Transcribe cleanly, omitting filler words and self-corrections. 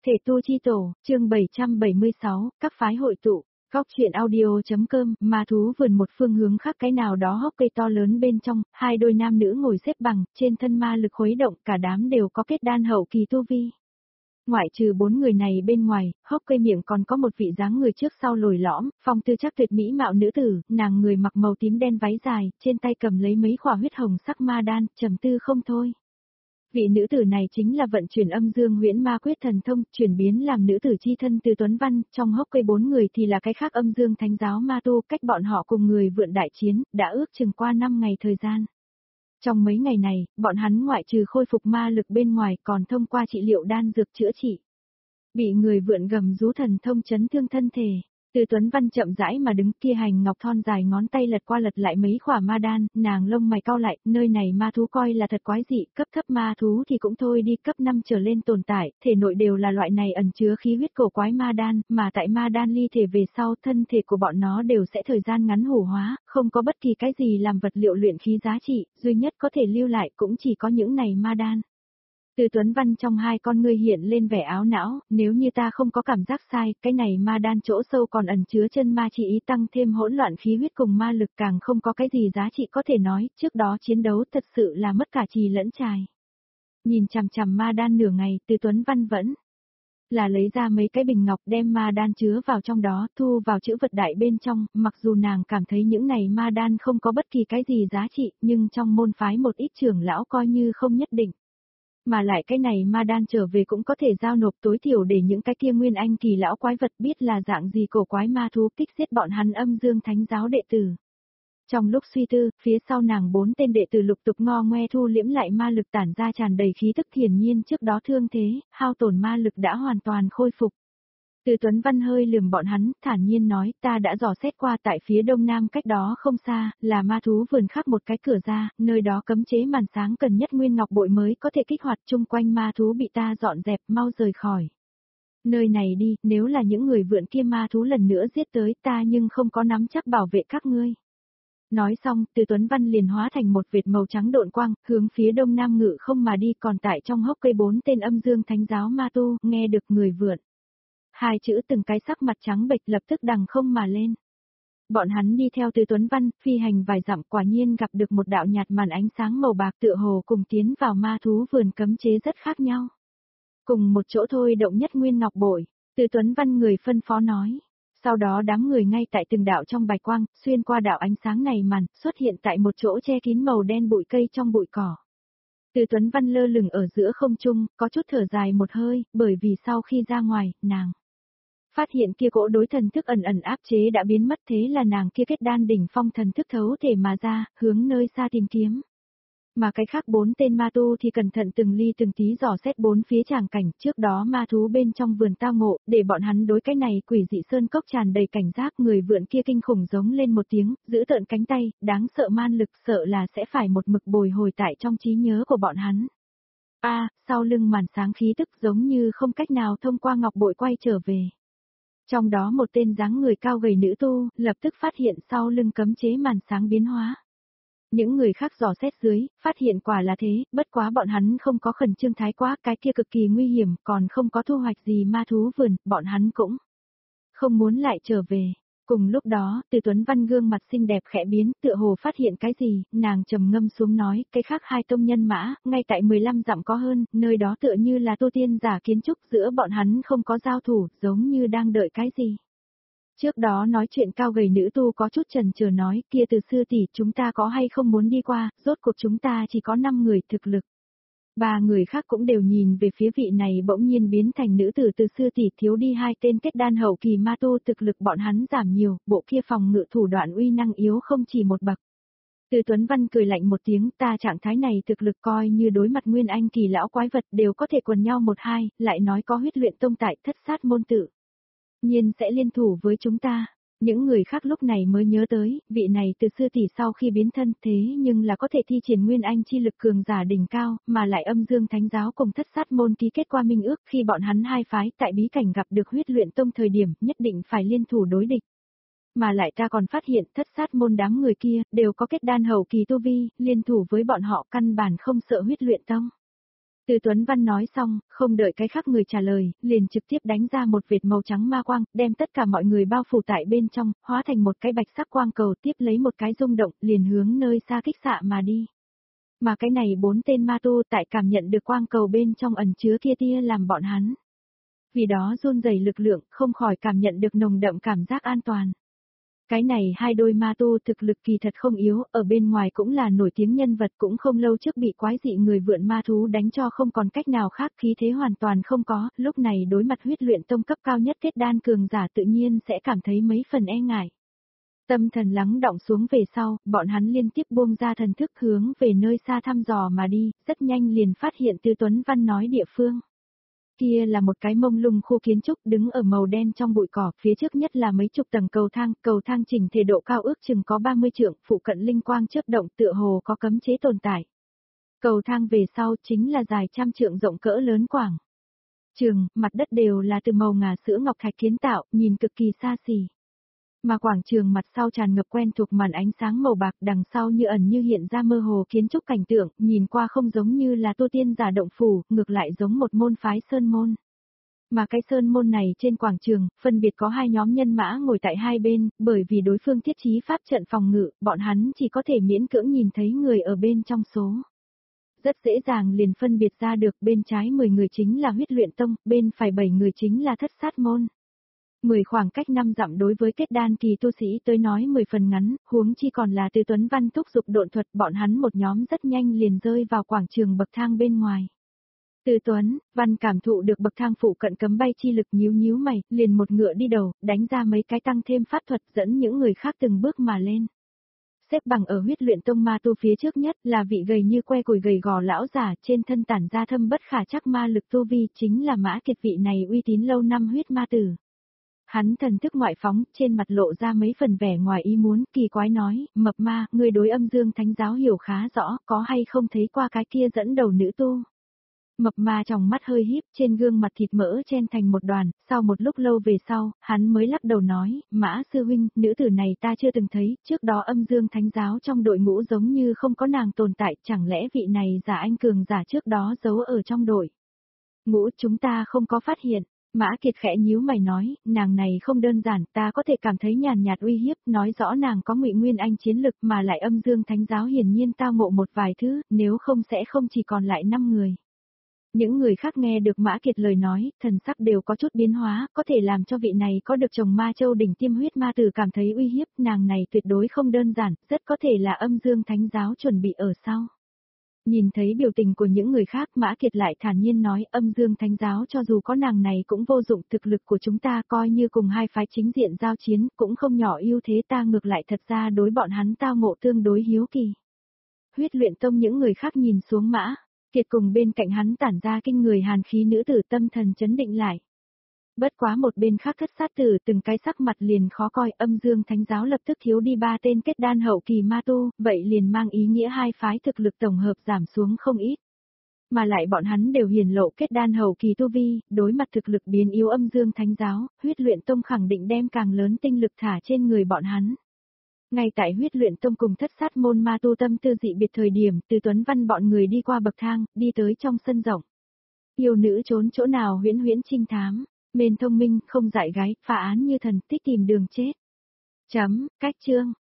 Thể tu chi tổ, chương 776, các phái hội tụ. Góc truyện audio.com, ma thú vườn một phương hướng khác cái nào đó hốc cây to lớn bên trong, hai đôi nam nữ ngồi xếp bằng, trên thân ma lực khuấy động, cả đám đều có kết đan hậu kỳ tu vi. Ngoại trừ 4 người này bên ngoài, hốc cây miệng còn có một vị dáng người trước sau lồi lõm, phong tư chắc tuyệt mỹ mạo nữ tử, nàng người mặc màu tím đen váy dài, trên tay cầm lấy mấy khỏa huyết hồng sắc ma đan, trầm tư không thôi. Vị nữ tử này chính là vận chuyển âm dương huyễn ma quyết thần thông, chuyển biến làm nữ tử chi thân từ Tuấn Văn, trong hốc cây 4 người thì là cái khác âm dương thánh giáo ma tu, cách bọn họ cùng người vượn đại chiến, đã ước chừng qua 5 ngày thời gian. Trong mấy ngày này, bọn hắn ngoại trừ khôi phục ma lực bên ngoài còn thông qua trị liệu đan dược chữa trị. Bị người vượn gầm rú thần thông chấn thương thân thể. Từ Tuấn Văn chậm rãi mà đứng kia hành ngọc thon dài ngón tay lật qua lật lại mấy khỏa ma đan, nàng lông mày cau lại, nơi này ma thú coi là thật quái dị, cấp thấp ma thú thì cũng thôi đi, cấp 5 trở lên tồn tại, thể nội đều là loại này ẩn chứa khí huyết cổ quái ma đan, mà tại ma đan ly thể về sau thân thể của bọn nó đều sẽ thời gian ngắn hủ hóa, không có bất kỳ cái gì làm vật liệu luyện khí giá trị, duy nhất có thể lưu lại cũng chỉ có những này ma đan. Từ Tuấn Văn trong hai con ngươi hiện lên vẻ áo não, nếu như ta không có cảm giác sai, cái này ma đan chỗ sâu còn ẩn chứa chân ma chi ý tăng thêm hỗn loạn khí huyết cùng ma lực càng không có cái gì giá trị có thể nói, trước đó chiến đấu thật sự là mất cả trì lẫn trài. Nhìn chằm chằm ma đan nửa ngày, Từ Tuấn Văn vẫn là lấy ra mấy cái bình ngọc đem ma đan chứa vào trong đó, thu vào chữ vật đại bên trong, mặc dù nàng cảm thấy những này ma đan không có bất kỳ cái gì giá trị, nhưng trong môn phái một ít trưởng lão coi như không nhất định. Mà lại cái này ma đan trở về cũng có thể giao nộp tối thiểu để những cái kia nguyên anh kỳ lão quái vật biết là dạng gì cổ quái ma thú kích giết bọn hắn âm dương thánh giáo đệ tử. Trong lúc suy tư, phía sau nàng 4 tên đệ tử lục tục ngo ngoe thu liễm lại ma lực tản ra tràn đầy khí tức, hiển nhiên trước đó thương thế, hao tổn ma lực đã hoàn toàn khôi phục. Từ Tuấn Văn hơi lườm bọn hắn, thản nhiên nói, ta đã dò xét qua tại phía đông nam cách đó không xa, là ma thú vườn khác một cái cửa ra, nơi đó cấm chế màn sáng cần nhất nguyên ngọc bội mới có thể kích hoạt, chung quanh ma thú bị ta dọn dẹp, mau rời khỏi nơi này đi, nếu là những người vượn kia ma thú lần nữa giết tới ta nhưng không có nắm chắc bảo vệ các ngươi. Nói xong, Từ Tuấn Văn liền hóa thành một vệt màu trắng độn quang, hướng phía đông nam ngự không mà đi, còn tại trong hốc cây 4 tên âm dương thánh giáo ma tu, nghe được người vượn. Hai chữ từng cái sắc mặt trắng bệch lập tức đằng không mà lên. Bọn hắn đi theo Từ Tuấn Văn, phi hành vài dặm quả nhiên gặp được một đạo nhạt màn ánh sáng màu bạc tựa hồ cùng tiến vào ma thú vườn cấm chế rất khác nhau. Cùng một chỗ thôi động nhất nguyên ngọc bội, Từ Tuấn Văn người phân phó nói. Sau đó đám người ngay tại từng đạo trong bạch quang, xuyên qua đạo ánh sáng này màn, xuất hiện tại một chỗ che kín màu đen bụi cây trong bụi cỏ. Từ Tuấn Văn lơ lửng ở giữa không trung, có chút thở dài một hơi, bởi vì sau khi ra ngoài, nàng phát hiện kia cỗ đối thần thức ẩn ẩn áp chế đã biến mất, thế là nàng kia kết đan đỉnh phong thần thức thấu thể mà ra, hướng nơi xa tìm kiếm. Mà cái khác 4 tên ma tu thì cẩn thận từng ly từng tí dò xét 4 phía tràng cảnh, trước đó ma thú bên trong vườn tao ngộ, để bọn hắn đối cái này quỷ dị sơn cốc tràn đầy cảnh giác, người vượn kia kinh khủng giống lên một tiếng, giữ tợn cánh tay, đáng sợ man lực, sợ là sẽ phải một mực bồi hồi tại trong trí nhớ của bọn hắn. Sau lưng màn sáng khí tức giống như không cách nào thông qua ngọc bội quay trở về. Trong đó một tên dáng người cao gầy nữ tu, lập tức phát hiện sau lưng cấm chế màn sáng biến hóa. Những người khác dò xét dưới, phát hiện quả là thế, bất quá bọn hắn không có khẩn trương thái quá, cái kia cực kỳ nguy hiểm, còn không có thu hoạch gì ma thú vườn, bọn hắn cũng không muốn lại trở về. Cùng lúc đó, Từ Tuấn Văn gương mặt xinh đẹp khẽ biến, tựa hồ phát hiện cái gì, nàng trầm ngâm xuống nói, cái khác 2 tông nhân mã, ngay tại 15 dặm có hơn, nơi đó tựa như là tu tiên giả kiến trúc, giữa bọn hắn không có giao thủ, giống như đang đợi cái gì. Trước đó nói chuyện cao gầy nữ tu có chút chần chờ nói, kia Từ sư tỷ, chúng ta có hay không muốn đi qua, rốt cuộc chúng ta chỉ có 5 người thực lực. 3 người khác cũng đều nhìn về phía vị này bỗng nhiên biến thành nữ tử Từ sư tỷ, thiếu đi 2 tên kết đan hậu kỳ ma tu, thực lực bọn hắn giảm nhiều, bộ kia phòng ngự thủ đoạn uy năng yếu không chỉ một bậc. Từ Tuấn Văn cười lạnh một tiếng, ta trạng thái này thực lực coi như đối mặt nguyên anh kỳ lão quái vật đều có thể quần nhau 1-2, lại nói có huyết luyện tông tại Thất Sát môn tự nhiên sẽ liên thủ với chúng ta. Những người khác lúc này mới nhớ tới, vị này Từ sư tỷ sau khi biến thân thế nhưng là có thể thi triển nguyên anh chi lực cường giả đỉnh cao, mà lại âm dương thánh giáo cùng Thất Sát môn ký kết qua minh ước, khi bọn hắn hai phái tại bí cảnh gặp được huyết luyện tông thời điểm nhất định phải liên thủ đối địch. Mà lại ta còn phát hiện Thất Sát môn đám người kia đều có kết đan hậu kỳ tu vi, liên thủ với bọn họ căn bản không sợ huyết luyện tông. Từ Tuấn Văn nói xong, không đợi cái khác người trả lời, liền trực tiếp đánh ra một vệt màu trắng ma quang, đem tất cả mọi người bao phủ tại bên trong, hóa thành một cái bạch sắc quang cầu, tiếp lấy một cái rung động, liền hướng nơi xa kích xạ mà đi. Mà cái này 4 tên ma tu tại cảm nhận được quang cầu bên trong ẩn chứa kia tia làm bọn hắn. Vì đó run rẩy lực lượng, không khỏi cảm nhận được nồng đậm cảm giác an toàn. Cái này hai đôi ma tu thực lực kỳ thật không yếu, ở bên ngoài cũng là nổi tiếng nhân vật, cũng không lâu trước bị quái dị người vượn ma thú đánh cho không còn cách nào khác, khí thế hoàn toàn không có, lúc này đối mặt huyết luyện tông cấp cao nhất kết đan cường giả tự nhiên sẽ cảm thấy mấy phần e ngại. Tâm thần lắng đọng xuống về sau, bọn hắn liên tiếp buông ra thần thức hướng về nơi xa thăm dò mà đi, rất nhanh liền phát hiện Từ Tuấn Văn nói địa phương. Kia là một cái mông lung khu kiến trúc đứng ở màu đen trong bụi cỏ, phía trước nhất là mấy chục tầng cầu thang chỉnh thể độ cao ước chừng có 30 trượng, phụ cận linh quang chớp động tựa hồ có cấm chế tồn tại. Cầu thang về sau chính là dài trăm trượng rộng cỡ lớn quảng. Trường, mặt đất đều là từ màu ngà sữa ngọc thạch kiến tạo, nhìn cực kỳ xa xỉ. Mà quảng trường mặt sau tràn ngập quen thuộc màn ánh sáng màu bạc, đằng sau như ẩn như hiện ra mơ hồ kiến trúc cảnh tượng, nhìn qua không giống như là tu tiên giả động phủ, ngược lại giống một môn phái sơn môn. Mà cái sơn môn này trên quảng trường, phân biệt có hai nhóm nhân mã ngồi tại hai bên, bởi vì đối phương thiết trí pháp trận phòng ngự, bọn hắn chỉ có thể miễn cưỡng nhìn thấy người ở bên trong số. Rất dễ dàng liền phân biệt ra được, bên trái 10 người chính là huyết luyện tông, bên phải 7 người chính là thất sát môn. 10 khoảng cách 5 dặm đối với kết đan kỳ tu sĩ tới nói 10 phần ngắn, huống chi còn là Từ Tuấn Văn thúc dục độn thuật, bọn hắn một nhóm rất nhanh liền rơi vào quảng trường bậc thang bên ngoài. Từ Tuấn Văn cảm thụ được bậc thang phụ cận cấm bay chi lực, nhíu nhíu mày, liền một ngựa đi đầu, đánh ra mấy cái tăng thêm pháp thuật, dẫn những người khác từng bước mà lên. Xếp bằng ở huyết luyện tông ma tu phía trước nhất là vị gầy như que củi gầy gò lão giả, trên thân tản ra thâm bất khả trắc ma lực tu vi, chính là Mã Kiệt, vị này uy tín lâu năm huyết ma tử. Hắn thần thức ngoại phóng, trên mặt lộ ra mấy phần vẻ ngoài ý muốn, kỳ quái nói, mập ma, ngươi đối âm dương thánh giáo hiểu khá rõ, có hay không thấy qua cái kia dẫn đầu nữ tu. Mập ma trong mắt hơi híp, trên gương mặt thịt mỡ chen thành một đoàn, sau một lúc lâu về sau, hắn mới lắc đầu nói, Mã sư huynh, nữ tử này ta chưa từng thấy, trước đó âm dương thánh giáo trong đội ngũ giống như không có nàng tồn tại, chẳng lẽ vị này giả anh cường giả trước đó giấu ở trong đội. Ngũ chúng ta không có phát hiện. Mã Kiệt khẽ nhíu mày nói, nàng này không đơn giản, ta có thể cảm thấy nhàn nhạt uy hiếp, nói rõ nàng có Ngụy Nguyên Anh chiến lực, mà lại âm dương thánh giáo hiển nhiên tao ngộ một vài thứ, nếu không sẽ không chỉ còn lại 5 người. Những người khác nghe được Mã Kiệt lời nói, thần sắc đều có chút biến hóa, có thể làm cho vị này có được chồng ma châu đỉnh tiêm huyết ma tử cảm thấy uy hiếp, nàng này tuyệt đối không đơn giản, rất có thể là âm dương thánh giáo chuẩn bị ở sau. Nhìn thấy biểu tình của những người khác, Mã Kiệt lại thản nhiên nói, âm dương thánh giáo cho dù có nàng này cũng vô dụng, thực lực của chúng ta coi như cùng hai phái chính diện giao chiến, cũng không nhỏ ưu thế, ta ngược lại thật ra đối bọn hắn tao ngộ tương đối hiếu kỳ. Huyết luyện tông những người khác nhìn xuống Mã Kiệt cùng bên cạnh hắn tản ra kinh người hàn khí nữ tử, tâm thần chấn định lại. Bất quá một bên khác thất sát tử từng cái sắc mặt liền khó coi, âm dương thánh giáo lập tức thiếu đi 3 tên kết đan hậu kỳ ma tu, vậy liền mang ý nghĩa hai phái thực lực tổng hợp giảm xuống không ít. Mà lại bọn hắn đều hiển lộ kết đan hậu kỳ tu vi, đối mặt thực lực biến yếu âm dương thánh giáo, huyết luyện tông khẳng định đem càng lớn tinh lực thả trên người bọn hắn. Ngay tại huyết luyện tông cùng thất sát môn ma tu tâm tư dị biệt thời điểm, Từ Tuấn Văn bọn người đi qua bậc thang, đi tới trong sân rộng. Yêu nữ trốn chỗ nào huyễn huyễn trinh thám. Mền thông minh, không dại gái, phá án như thần, thích tìm đường chết. Cách chương.